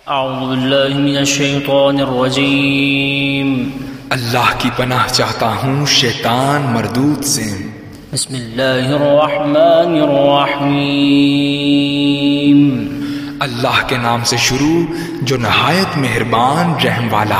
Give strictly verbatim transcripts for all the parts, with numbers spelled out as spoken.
اعوذ باللہ من الشیطان الرجیم، اللہ کی پناہ چاہتا ہوں شیطان مردود سے۔ بسم اللہ الرحمن الرحیم، اللہ کے نام سے شروع جو نہایت مہربان رحم والا۔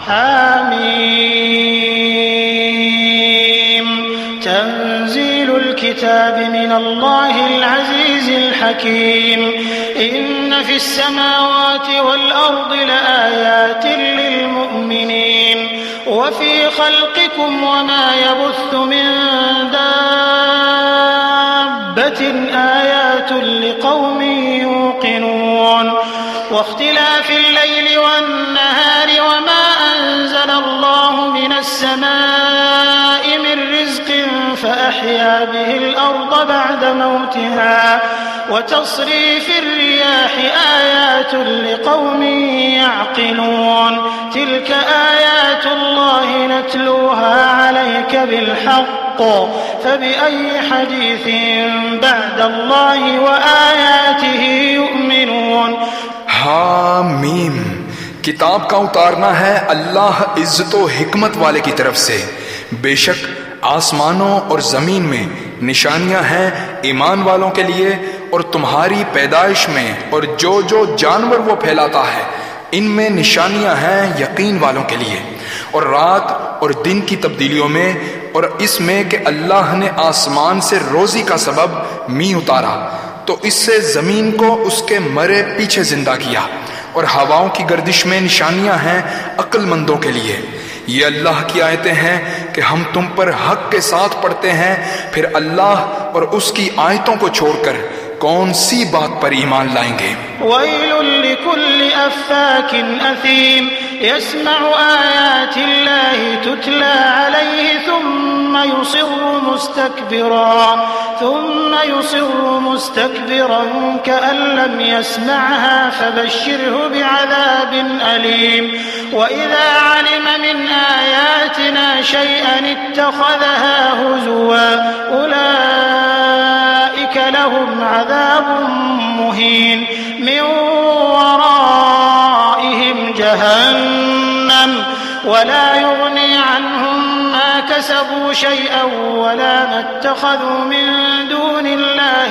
حامیم تنزیل الكتاب من اللہ العزیز الحکیم، ان فی السماوات والارض لآیات للمؤمنین وفی خلقکم وما يبث من دابة آیات لقوم یوقنون واختلاف الليل والنهار وما أنزل الله من السماء من رزق فأحيا به الأرض بعد موتها وتصريف الرياح آيات لقوم يعقلون تلك آيات الله نتلوها عليك بالحق فبأي حديث بعد الله وآياته يؤمنون۔ حامیم، کتاب کا اتارنا ہے اللہ عزت و حکمت والے کی طرف سے۔ بے شک آسمانوں اور زمین میں نشانیاں ہیں ایمان والوں کے لیے، اور تمہاری پیدائش میں اور جو جو جانور وہ پھیلاتا ہے ان میں نشانیاں ہیں یقین والوں کے لیے، اور رات اور دن کی تبدیلیوں میں، اور اس میں کہ اللہ نے آسمان سے روزی کا سبب می اتارا تو اس سے زمین کو اس کے مرے پیچھے زندہ کیا، اور ہواؤں کی گردش میں نشانیاں ہیں عقل مندوں کے لیے۔ یہ اللہ کی آیتیں ہیں کہ ہم تم پر حق کے ساتھ پڑھتے ہیں، پھر اللہ اور اس کی آیتوں کو چھوڑ کر کون سی بات پر ایمان لائیں گے؟ وَيْلٌ لِكُلِّ أَفَّاكٍ أَثِيمٍ يَسْمَعُ آيَاتِ اللَّهِ تُتْلَى عَلَيْهِ ثُمَّ يُصِرُّ مُسْتَكْبِرًا ثُمَّ يُصِرُّ مُسْتَكْبِرًا كَأَن لَّمْ يَسْمَعْهَا فَبَشِّرْهُ بِعَذَابٍ أَلِيمٍ وَإِذَا عَلِمَ مِنْ آيَاتِنَا شَيْئًا اتَّخَذَهَا هُزُوًا أُولَٰئِكَ لَهُمْ عَذَابٌ مُّهِينٌ مِّن وَرَائِهِمْ جَهَنَّمُ وَلَا يُغْنِي عَنْهُم مَّا كَسَبُوا شَيْئًا وَلَا مَا اتَّخَذُوا مِن دُونِ اللَّهِ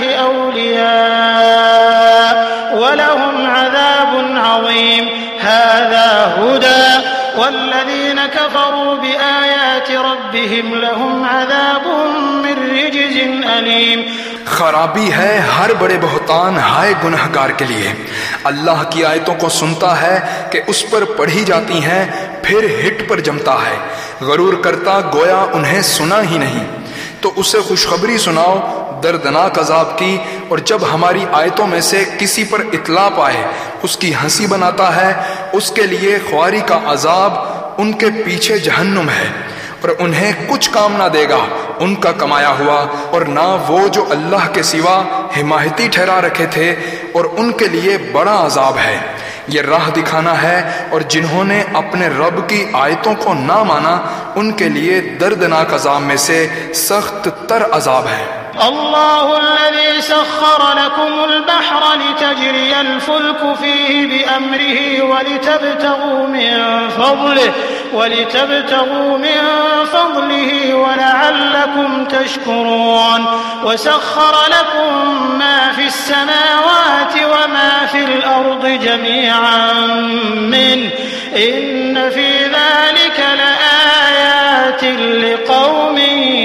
أَوْلِيَاءَ وَلَهُمْ عَذَابٌ عَظِيمٌ هَٰذَا هُدًى وَالَّذِينَ كَفَرُوا بِآيَاتِ رَبِّهِمْ لَهُمْ عَذَابٌ مِّن رِّجْزٍ أَلِيمٌ۔ خرابی ہے ہر بڑے بہتان ہائے گنہگار کے لیے۔ اللہ کی آیتوں کو سنتا ہے کہ اس پر پڑھی جاتی ہیں، پھر ہٹ پر جمتا ہے، غرور کرتا گویا انہیں سنا ہی نہیں۔ تو اسے خوشخبری سناؤ دردناک عذاب کی، اور جب ہماری آیتوں میں سے کسی پر اطلاع پائے اس کی ہنسی بناتا ہے، اس کے لیے خواری کا عذاب ان کے پیچھے جہنم ہے، اور انہیں کچھ کام نہ دے گا ان کا کمایا ہوا، اور نہ وہ جو اللہ کے سوا حمایتی ٹھہرا رکھے تھے، اور ان کے لیے بڑا عذاب ہے۔ یہ راہ دکھانا ہے، اور جنہوں نے اپنے رب کی آیتوں کو نہ مانا ان کے لیے دردناک عذاب میں سے سخت تر عذاب ہے۔ اللہ الذي سخر لكم البحر لتجري الفلك فيه بأمره ولتبتغوا من فضله ولتبتغوا من فضله ولعلكم تشكرون وسخر لكم ما في السماوات وما في الأرض جميعا منه إن في ذلك لآيات لقوم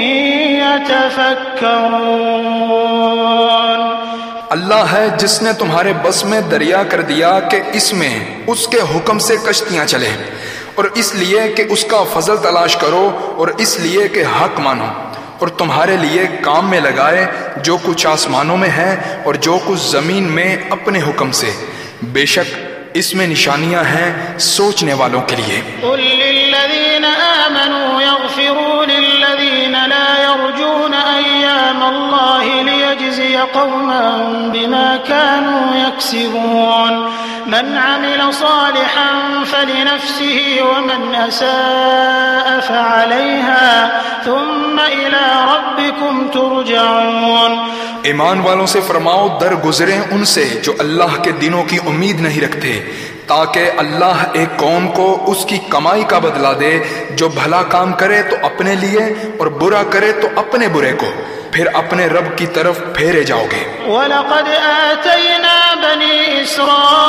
يتفكرون۔ اللہ ہے جس نے تمہارے بس میں دریا کر دیا کہ اس میں اس کے حکم سے کشتیاں چلیں، اور اس لیے کہ اس کا فضل تلاش کرو، اور اس لیے کہ حق مانو، اور تمہارے لیے کام میں لگائے جو کچھ آسمانوں میں ہے اور جو کچھ زمین میں اپنے حکم سے۔ بے شک اس میں نشانیاں ہیں سوچنے والوں کے لیے۔ قل للذین آمنوا یغفروا للذین لا یرجون ایام اللہ لیجزی قوما بما كانوا یکسبون من عمل صالحا فلنفسه ومن أساء فعليها ثم إلى ربكم ترجعون۔ ایمان والوں سے فرماؤ در گزریں ان سے جو اللہ کے دنوں کی امید نہیں رکھتے، تاکہ اللہ ایک قوم کو اس کی کمائی کا بدلہ دے، جو بھلا کام کرے تو اپنے لیے اور برا کرے تو اپنے برے کو، پھر اپنے رب کی طرف پھیرے جاؤ گے۔ وَلَقَدْ آتَيْنَا بَنِي إِسْرَائِيلَ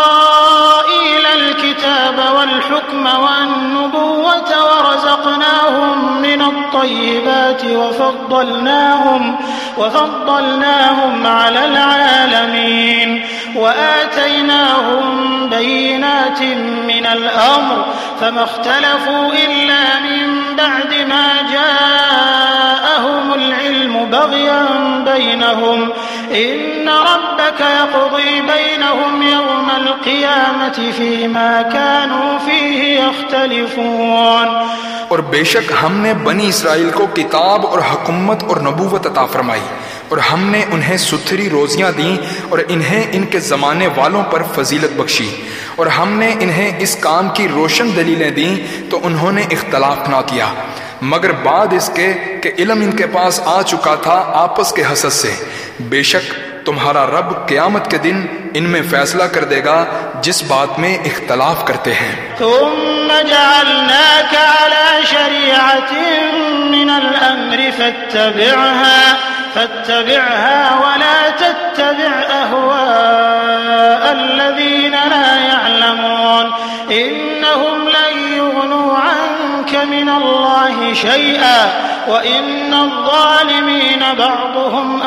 الْكِتَابَ وَالْحُكْمَ وَالنُّبُوَّةَ وَرَزَقْنَاهُمْ مِنَ الطَّيِّبَاتِ وَفَضَّلْنَاهُمْ وَفَضَّلْنَاهُمْ عَلَى الْعَالَمِينَ وَآتَيْنَاهُمْ بَيِّنَاتٍ مِنَ الْأَمْرِ فَمَا اخْتَلَفُوا إِلَّا مِن بَعْدِ مَا جَاءَهُمُ الْعِلْمُ بَغْيًا بَيْنَهُمْ إِنَّ رَبَّكَ يَقْضِي بَيْنَهُمْ يَوْمَ الْقِيَامَةِ فِيمَا كَانُوا فِيهِ يَخْتَلِفُونَ۔ اور بے شک ہم نے بنی اسرائیل کو کتاب اور حکومت اور نبوت عطا فرمائی، اور ہم نے انہیں ستھری روزیاں دیں اور انہیں ان کے زمانے والوں پر فضیلت بخشی، اور ہم نے انہیں اس کام کی روشن دلیلیں دیں تو انہوں نے اختلاف نہ کیا، مگر بعد اس کے کہ علم ان کے پاس آ چکا تھا آپس کے حسد سے۔ بے شک تمہارا رب قیامت کے دن ان میں فیصلہ کر دے گا جس بات میں اختلاف کرتے ہیں۔ ثم جعلناك على شريعة من الأمر فاتبعها فاتبعها ولا تتبع أهواء الذين لا يعلمون إنهم لن يغنوا عنك من الله شيئا وإن الظالمين بعضهم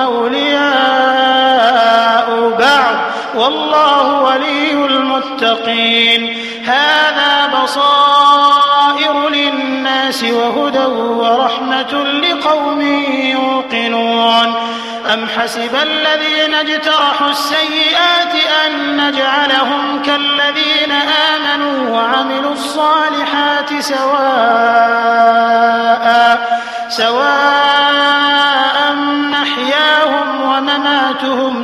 أولياء بعض والله ولي المتقين هذا بصائر للناس وهدى ورحمة لقوم يوقنون أم حسب الذين اجترحوا السيئات أن نجعلهم كالذين آمنوا وعملوا الصالحات سواء سواء محياهم ومماتهم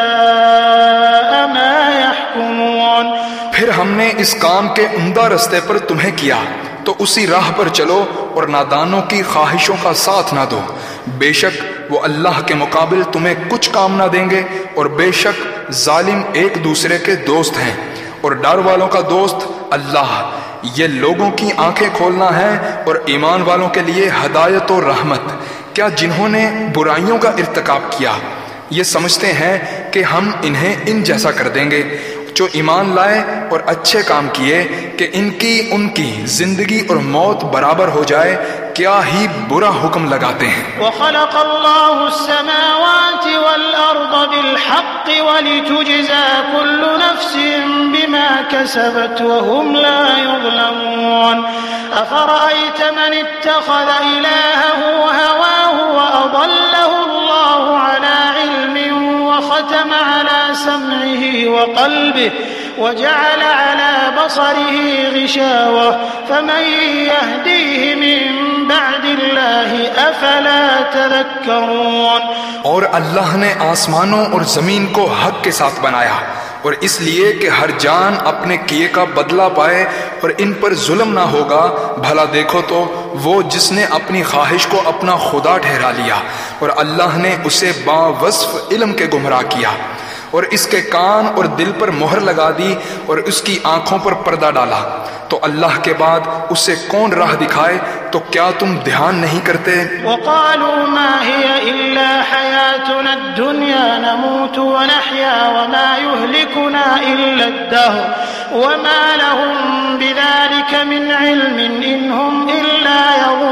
ساء ما يحكمون۔ پھر ہم نے اس کام کے عمدہ رستے پر تمہیں کیا تو اسی راہ پر چلو اور نادانوں کی خواہشوں کا ساتھ نہ دو، بے شک وہ اللہ کے مقابل تمہیں کچھ کام نہ دیں گے، اور بے شک ظالم ایک دوسرے کے دوست ہیں، اور ڈر والوں کا دوست اللہ۔ یہ لوگوں کی آنکھیں کھولنا ہے اور ایمان والوں کے لیے ہدایت و رحمت۔ کیا جنہوں نے برائیوں کا ارتکاب کیا یہ سمجھتے ہیں کہ ہم انہیں ان جیسا کر دیں گے؟ جو ایمان لائے اور اچھے کام کیے کہ ان کی ان کی زندگی اور موت برابر ہو جائے، کیا ہی برا حکم لگاتے ہیں۔ وَخَلَقَ اللَّهُ السَّمَاوَاتِ وَالْأَرْضَ بِالْحَقِّ وَلِتُجْزَى كُلُّ نَفْسٍ بِمَا كَسَبَتْ وَهُمْ لَا يُظْلَمُونَ أَفَرَأَيْتَ مَنِ اتَّخَذَ إِلَٰهَهُ هَوَاهُ وَأَضَلَّهُ اللَّهُ عَلَىٰ عِلْمٍ وختم على سمعه وقلبه وجعل على بصره غشاوة فمن يهديه من بعد الله أفلا تذكرون۔ اور اللہ نے آسمانوں اور زمین کو حق کے ساتھ بنایا، اور اس لیے کہ ہر جان اپنے کیے کا بدلہ پائے اور ان پر ظلم نہ ہوگا۔ بھلا دیکھو تو وہ جس نے اپنی خواہش کو اپنا خدا ٹھہرا لیا اور اللہ نے اسے باوصف علم کے گمراہ کیا، اور اس کے کان اور دل پر مہر لگا دی اور اس کی آنکھوں پر پردہ ڈالا، تو اللہ کے بعد اسے کون راہ دکھائے؟ تو کیا تم دھیان نہیں کرتے؟ وقالوا ما هي إلا حياتنا الدنيا نموت ونحيا وما يهلكنا إلا الدهر وما لهم بذلك من علم إن هم إلا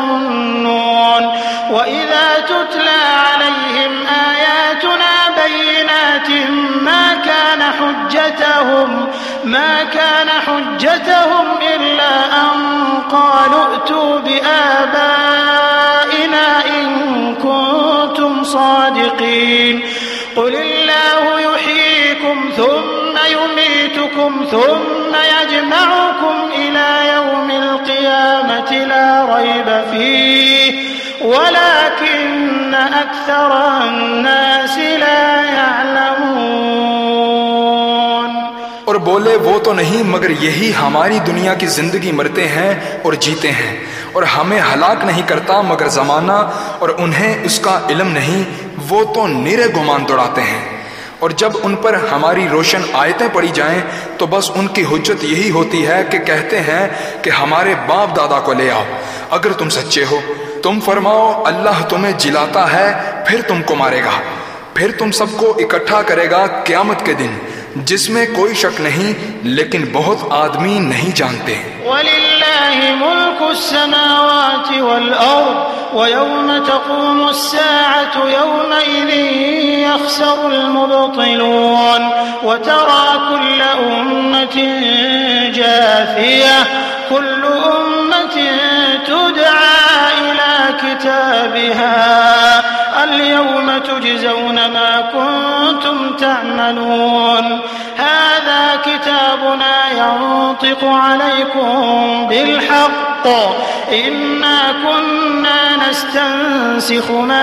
يظنون وإذا تتلى عليهم آياتنا بينات ما كان حجتهم ما كان حجتهم إلا أن قالوا ائتوا بآبائنا إن كنتم صادقين قل الله يحييكم ثم يميتكم ثم يجمعكم إلى يوم القيامة لا ريب فيه ولكن أكثر الناس لا يعلمون۔ اور بولے وہ تو نہیں مگر یہی ہماری دنیا کی زندگی مرتے ہیں اور جیتے ہیں، اور ہمیں ہلاک نہیں کرتا مگر زمانہ، اور انہیں اس کا علم نہیں، وہ تو نرے گمان دوڑاتے ہیں۔ اور جب ان پر ہماری روشن آیتیں پڑھی جائیں تو بس ان کی حجت یہی ہوتی ہے کہ کہتے ہیں کہ ہمارے باپ دادا کو لے آؤ اگر تم سچے ہو۔ تم فرماؤ اللہ تمہیں جلاتا ہے پھر تم کو مارے گا، پھر تم سب کو اکٹھا کرے گا قیامت کے دن جس میں کوئی شک نہیں، لیکن بہت آدمی نہیں جانتے۔ وَلِلَّهِ مُلْكُ السَّمَاوَاتِ وَالْأَرْضِ وَيَوْمَ تَقُومُ السَّاعَةُ يَوْمَئِذٍ يَخْسَرُ الْمُبْطِلُونَ وَتَرَى كُلَّ أُمَّةٍ جَاثِيَةً كُلُّ أُمَّةٍ تُدْعَى إِلَى كِتَابِهَا اليوم تجزون ما كنتم تعملون هذا كتابنا ينطق عليكم بالحق إنا كنا نستنسخ ما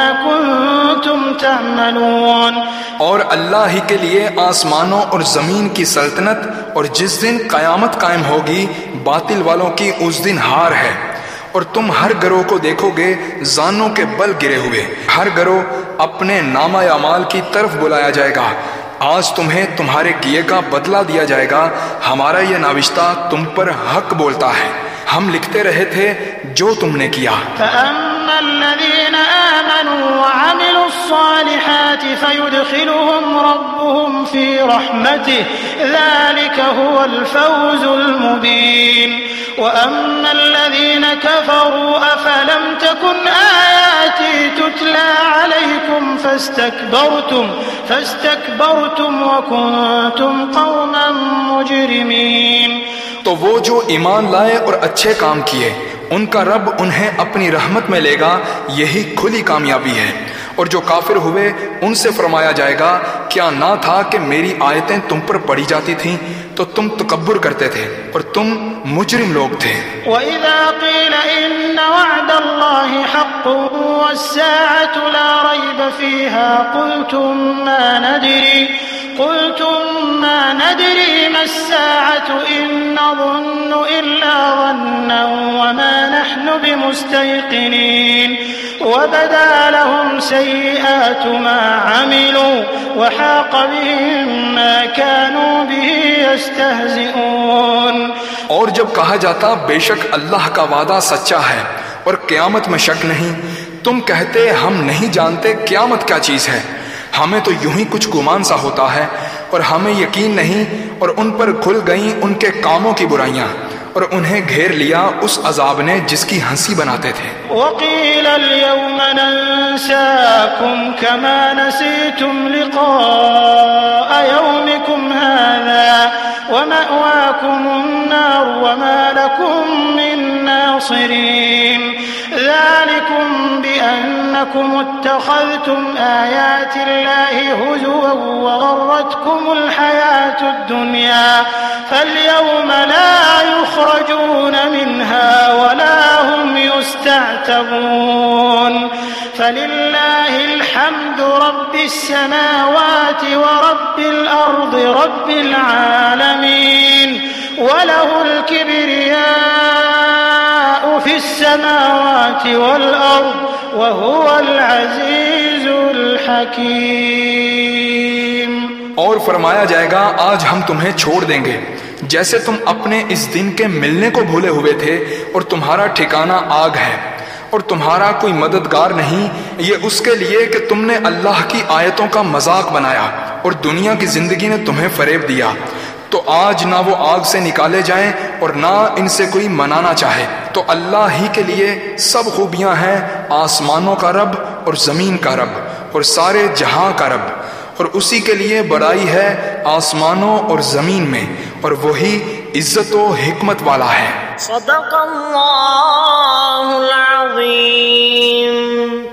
كنتم تعملون۔ اور اللہ ہی کے لیے آسمانوں اور زمین کی سلطنت، اور جس دن قیامت قائم ہوگی باطل والوں کی اس دن ہار ہے۔ اور تم ہر گروہ کو دیکھو گے زانوں کے بل گرے ہوئے، ہر گروہ اپنے نامہ اعمال کی طرف بلایا جائے گا، آج تمہیں تمہارے کیے کا بدلہ دیا جائے گا، ہمارا یہ نوشتہ تم پر حق بولتا ہے، ہم لکھتے رہے تھے جو تم نے کیا۔ فَأَمَّا الَّذِينَ آمَنُوا وَعَمِلُوا الصَّالِحَاتِ فَيُدْخِلُهُمْ رَبُّهُمْ فِي رَحْمَتِهِ ذَلِكَ هُوَ الْفَوْزُ الْمُبِينُ۔ وَأَمَّا الَّذِينَ كَفَرُوا أَفَلَمْ تَكُنْ آيَاتِي تُتْلَى عَلَيْكُمْ فَاسْتَكْبَرْتُمْ فَاسْتَكْبَرْتُمْ وَكُنْتُمْ قَوْمًا مُجْرِمِينَ۔ تو وہ جو ایمان لائے اور اچھے کام کیے ان کا رب انہیں اپنی رحمت میں لے گا، یہی کھلی کامیابی ہے۔ اور جو کافر ہوئے ان سے فرمایا جائے گا کیا نہ تھا کہ میری آیتیں تم پر پڑھی جاتی تھیں تو تم تکبر کرتے تھے اور تم مجرم لوگ تھے۔ وَإِذَا قِيلَ إِنَّ وَعْدَ اللَّهِ حَقٌّ وَالسَّاعَةُ لَا رَيْبَ فِيهَا قُلْتُم مَّا نَدْرِي قُلْتُم مَّا نَدْرِي مَا السَّاعَةُ إِن نَّظُنُّ إِلَّا ظَنًّا وَمَا نَحْنُ بِمُسْتَيْقِنِينَ وَبَدَا لَهُمْ سَيِّئَاتُ مَا عَمِلُوا وَحَاقَ بِهِم مَّا كَانُوا بِهِ يَسْتَهْزِئُونَ۔ اور جب کہا جاتا بے شک اللہ کا وعدہ سچا ہے اور قیامت میں شک نہیں، تم کہتے ہم نہیں جانتے قیامت کیا چیز ہے، ہمیں تو یوں ہی کچھ گمان سا ہوتا ہے اور ہمیں یقین نہیں، اور ان پر کھل گئیں ان کے کاموں کی برائیاں اور انہیں گھیر لیا اس عذاب نے جس کی ہنسی بناتے تھے۔ وَقِيلَ الْيَوْمَ نَنسَاكُمْ كَمَا نَسِيتُمْ لِقَاءَ يَوْمِكُمْ هَذَا وَمَأْوَاكُمُ النَّارُ وَمَا لَكُمْ مِن نَّاصِرِينَ ذَلِكُمْ بِأَنَّكُمُ اتَّخَذْتُمْ آيَاتِ اللَّهِ هُزُوًا وَغَرَّتْكُمُ الْحَيَاةُ الدُّنْيَا فَالْيَوْمَ لَا يُخْرَجُونَ مِنْهَا وَلَا هُمْ يُسْتَعْتَبُونَ فَلِلَّهِ الْحَمْدُ رَبِّ السَّمَاوَاتِ وَرَبِّ الْأَرْضِ رَبِّ الْعَالَمِينَ وَلَهُ الْكِبْرِيَاءُ فِي السَّمَاوَاتِ وَالْأَرْضِ وَهُوَ الْعَزِيزُ الْحَكِيمُ۔ اور فرمایا جائے گا آج ہم تمہیں چھوڑ دیں گے جیسے تم اپنے اس دن کے ملنے کو بھولے ہوئے تھے، اور تمہارا ٹھکانہ آگ ہے اور تمہارا کوئی مددگار نہیں، یہ اس کے لیے کہ تم نے اللہ کی آیتوں کا مذاق بنایا اور دنیا کی زندگی نے تمہیں فریب دیا، تو آج نہ وہ آگ سے نکالے جائیں اور نہ ان سے کوئی منانا چاہے۔ تو اللہ ہی کے لیے سب خوبیاں ہیں، آسمانوں کا رب اور زمین کا رب اور سارے جہاں کا رب، اور اسی کے لیے بڑائی ہے آسمانوں اور زمین میں، اور وہی عزت و حکمت والا ہے۔ صدق اللہ العظیم۔